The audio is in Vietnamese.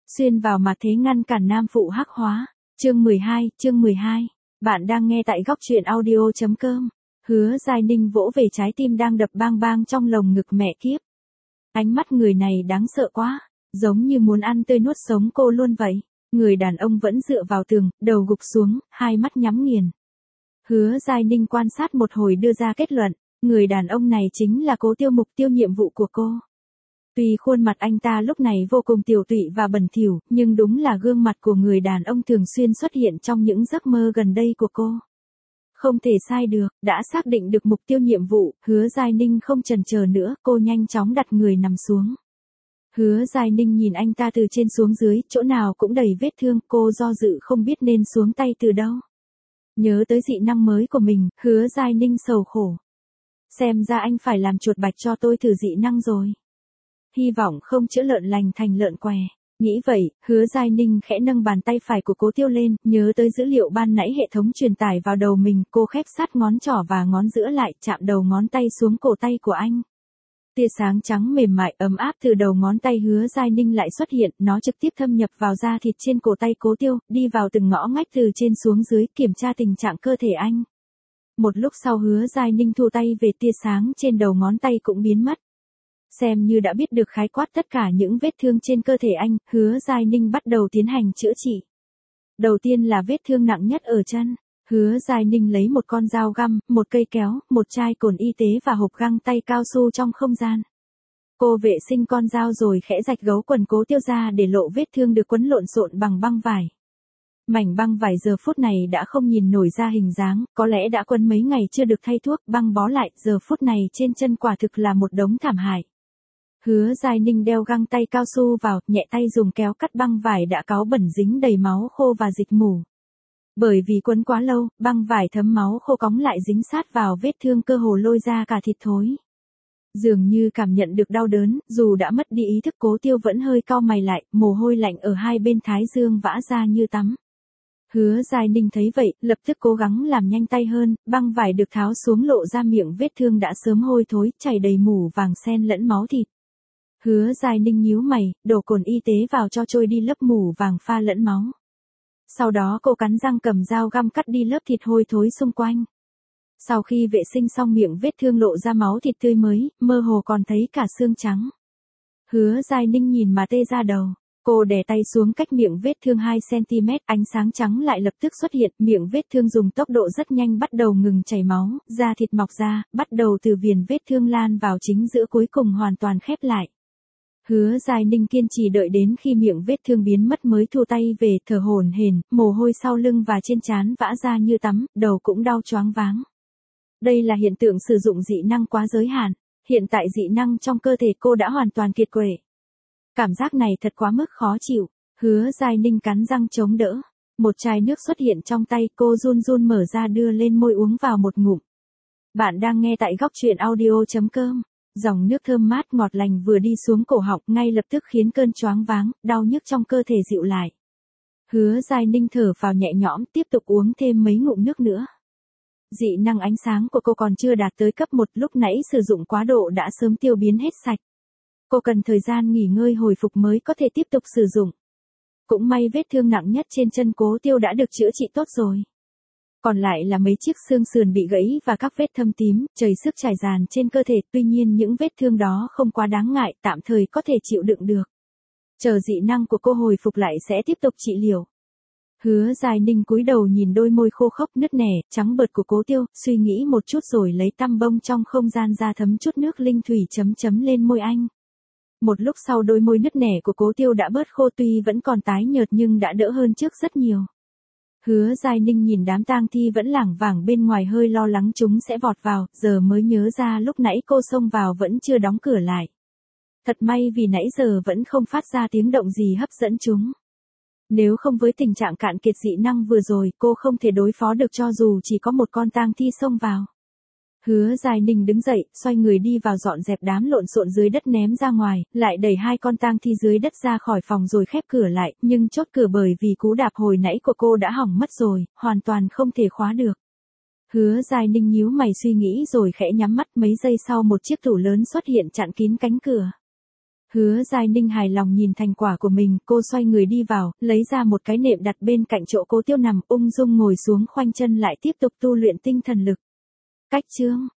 Xuyên vào mặt thế ngăn cản nam phụ hắc hóa. Chương 12. Bạn đang nghe tại góc truyện audio.com. Hứa Giai Ninh vỗ về trái tim đang đập bang bang trong lồng ngực mẹ kiếp. Ánh mắt người này đáng sợ quá, giống như muốn ăn tươi nuốt sống cô luôn vậy. Người đàn ông vẫn dựa vào tường, đầu gục xuống, hai mắt nhắm nghiền. Hứa Giai Ninh quan sát một hồi đưa ra kết luận, người đàn ông này chính là Cố Tiêu, mục tiêu nhiệm vụ của cô. Tuy khuôn mặt anh ta lúc này vô cùng tiều tụy và bẩn thỉu, nhưng đúng là gương mặt của người đàn ông thường xuyên xuất hiện trong những giấc mơ gần đây của cô. Không thể sai được, đã xác định được mục tiêu nhiệm vụ, Hứa Giai Ninh không chần chờ nữa, cô nhanh chóng đặt người nằm xuống. Hứa Giai Ninh nhìn anh ta từ trên xuống dưới, chỗ nào cũng đầy vết thương, cô do dự không biết nên xuống tay từ đâu. Nhớ tới dị năng mới của mình, Hứa Giai Ninh sầu khổ. Xem ra anh phải làm chuột bạch cho tôi thử dị năng rồi. Hy vọng không chữa lợn lành thành lợn què. Nghĩ vậy, Hứa Giai Ninh khẽ nâng bàn tay phải của Cố Tiêu lên, nhớ tới dữ liệu ban nãy hệ thống truyền tải vào đầu mình, cô khép sát ngón trỏ và ngón giữa lại, chạm đầu ngón tay xuống cổ tay của anh. Tia sáng trắng mềm mại ấm áp từ đầu ngón tay Hứa Giai Ninh lại xuất hiện, nó trực tiếp thâm nhập vào da thịt trên cổ tay Cố Tiêu, đi vào từng ngõ ngách từ trên xuống dưới, kiểm tra tình trạng cơ thể anh. Một lúc sau Hứa Giai Ninh thu tay về, tia sáng trên đầu ngón tay cũng biến mất. Xem như đã biết được khái quát tất cả những vết thương trên cơ thể anh, Hứa Giai Ninh bắt đầu tiến hành chữa trị. Đầu tiên là vết thương nặng nhất ở chân. Hứa Giai Ninh lấy một con dao găm, một cây kéo, một chai cồn y tế và hộp găng tay cao su trong không gian. Cô vệ sinh con dao rồi khẽ rạch gấu quần Cố Tiêu ra để lộ vết thương được quấn lộn xộn bằng băng vải. Mảnh băng vải giờ phút này đã không nhìn nổi ra hình dáng, có lẽ đã quấn mấy ngày chưa được thay thuốc, băng bó lại, giờ phút này trên chân quả thực là một đống thảm hại. Hứa Giai Ninh đeo găng tay cao su vào, nhẹ tay dùng kéo cắt băng vải đã cáu bẩn dính đầy máu khô và dịch mủ. Bởi vì quấn quá lâu, băng vải thấm máu khô cóng lại dính sát vào vết thương, cơ hồ lôi ra cả thịt thối. Dường như cảm nhận được đau đớn, dù đã mất đi ý thức, Cố Tiêu vẫn hơi cau mày lại, mồ hôi lạnh ở hai bên thái dương vã ra như tắm. Hứa Giai Ninh thấy vậy, lập tức cố gắng làm nhanh tay hơn, băng vải được tháo xuống lộ ra miệng vết thương đã sớm hôi thối, chảy đầy mủ vàng xen lẫn máu thịt. Hứa Giai Ninh nhíu mày, đổ cồn y tế vào cho trôi đi lớp mủ vàng pha lẫn máu. Sau đó cô cắn răng cầm dao găm cắt đi lớp thịt hôi thối xung quanh. Sau khi vệ sinh xong miệng vết thương lộ ra máu thịt tươi mới, mơ hồ còn thấy cả xương trắng. Hứa Giai Ninh nhìn mà tê ra đầu. Cô đè tay xuống cách miệng vết thương 2 cm, ánh sáng trắng lại lập tức xuất hiện, miệng vết thương dùng tốc độ rất nhanh bắt đầu ngừng chảy máu, da thịt mọc ra, bắt đầu từ viền vết thương lan vào chính giữa, cuối cùng hoàn toàn khép lại. Hứa Giai Ninh kiên trì đợi đến khi miệng vết thương biến mất mới thu tay về, thở hổn hển, mồ hôi sau lưng và trên trán vã ra như tắm, đầu cũng đau choáng váng. Đây là hiện tượng sử dụng dị năng quá giới hạn, hiện tại dị năng trong cơ thể cô đã hoàn toàn kiệt quệ. Cảm giác này thật quá mức khó chịu, Hứa Giai Ninh cắn răng chống đỡ. Một chai nước xuất hiện trong tay, cô run run mở ra đưa lên môi uống vào một ngụm. Bạn đang nghe tại góc truyện audio.com. Dòng nước thơm mát ngọt lành vừa đi xuống cổ họng, ngay lập tức khiến cơn choáng váng, đau nhức trong cơ thể dịu lại. Hứa Giai Ninh thở phào nhẹ nhõm, tiếp tục uống thêm mấy ngụm nước nữa. Dị năng ánh sáng của cô còn chưa đạt tới cấp 1, lúc nãy sử dụng quá độ đã sớm tiêu biến hết sạch. Cô cần thời gian nghỉ ngơi hồi phục mới có thể tiếp tục sử dụng. Cũng may vết thương nặng nhất trên chân Cố Tiêu đã được chữa trị tốt rồi. Còn lại là mấy chiếc xương sườn bị gãy và các vết thâm tím, chảy xước trải dàn trên cơ thể, tuy nhiên những vết thương đó không quá đáng ngại, tạm thời có thể chịu đựng được. Chờ dị năng của cô hồi phục lại sẽ tiếp tục trị liệu. Hứa Giai Ninh cúi đầu nhìn đôi môi khô khốc nứt nẻ, trắng bợt của Cố Tiêu, suy nghĩ một chút rồi lấy tăm bông trong không gian ra thấm chút nước linh thủy chấm chấm lên môi anh. Một lúc sau đôi môi nứt nẻ của Cố Tiêu đã bớt khô, tuy vẫn còn tái nhợt nhưng đã đỡ hơn trước rất nhiều. Hứa Giai Ninh nhìn đám tang thi vẫn lảng vảng bên ngoài, hơi lo lắng chúng sẽ vọt vào, giờ mới nhớ ra lúc nãy cô xông vào vẫn chưa đóng cửa lại. Thật may vì nãy giờ vẫn không phát ra tiếng động gì hấp dẫn chúng. Nếu không với tình trạng cạn kiệt dị năng vừa rồi, cô không thể đối phó được cho dù chỉ có một con tang thi xông vào. Hứa Giai Ninh đứng dậy, xoay người đi vào dọn dẹp đám lộn xộn dưới đất ném ra ngoài, lại đẩy 2 con tang thi dưới đất ra khỏi phòng rồi khép cửa lại, nhưng chốt cửa bởi vì cú đạp hồi nãy của cô đã hỏng mất rồi, hoàn toàn không thể khóa được. Hứa Giai Ninh nhíu mày suy nghĩ rồi khẽ nhắm mắt, mấy giây sau một chiếc tủ lớn xuất hiện chặn kín cánh cửa. Hứa Giai Ninh hài lòng nhìn thành quả của mình, cô xoay người đi vào, lấy ra một cái nệm đặt bên cạnh chỗ Cố Tiêu nằm, ung dung ngồi xuống khoanh chân lại tiếp tục tu luyện tinh thần lực. Cách chương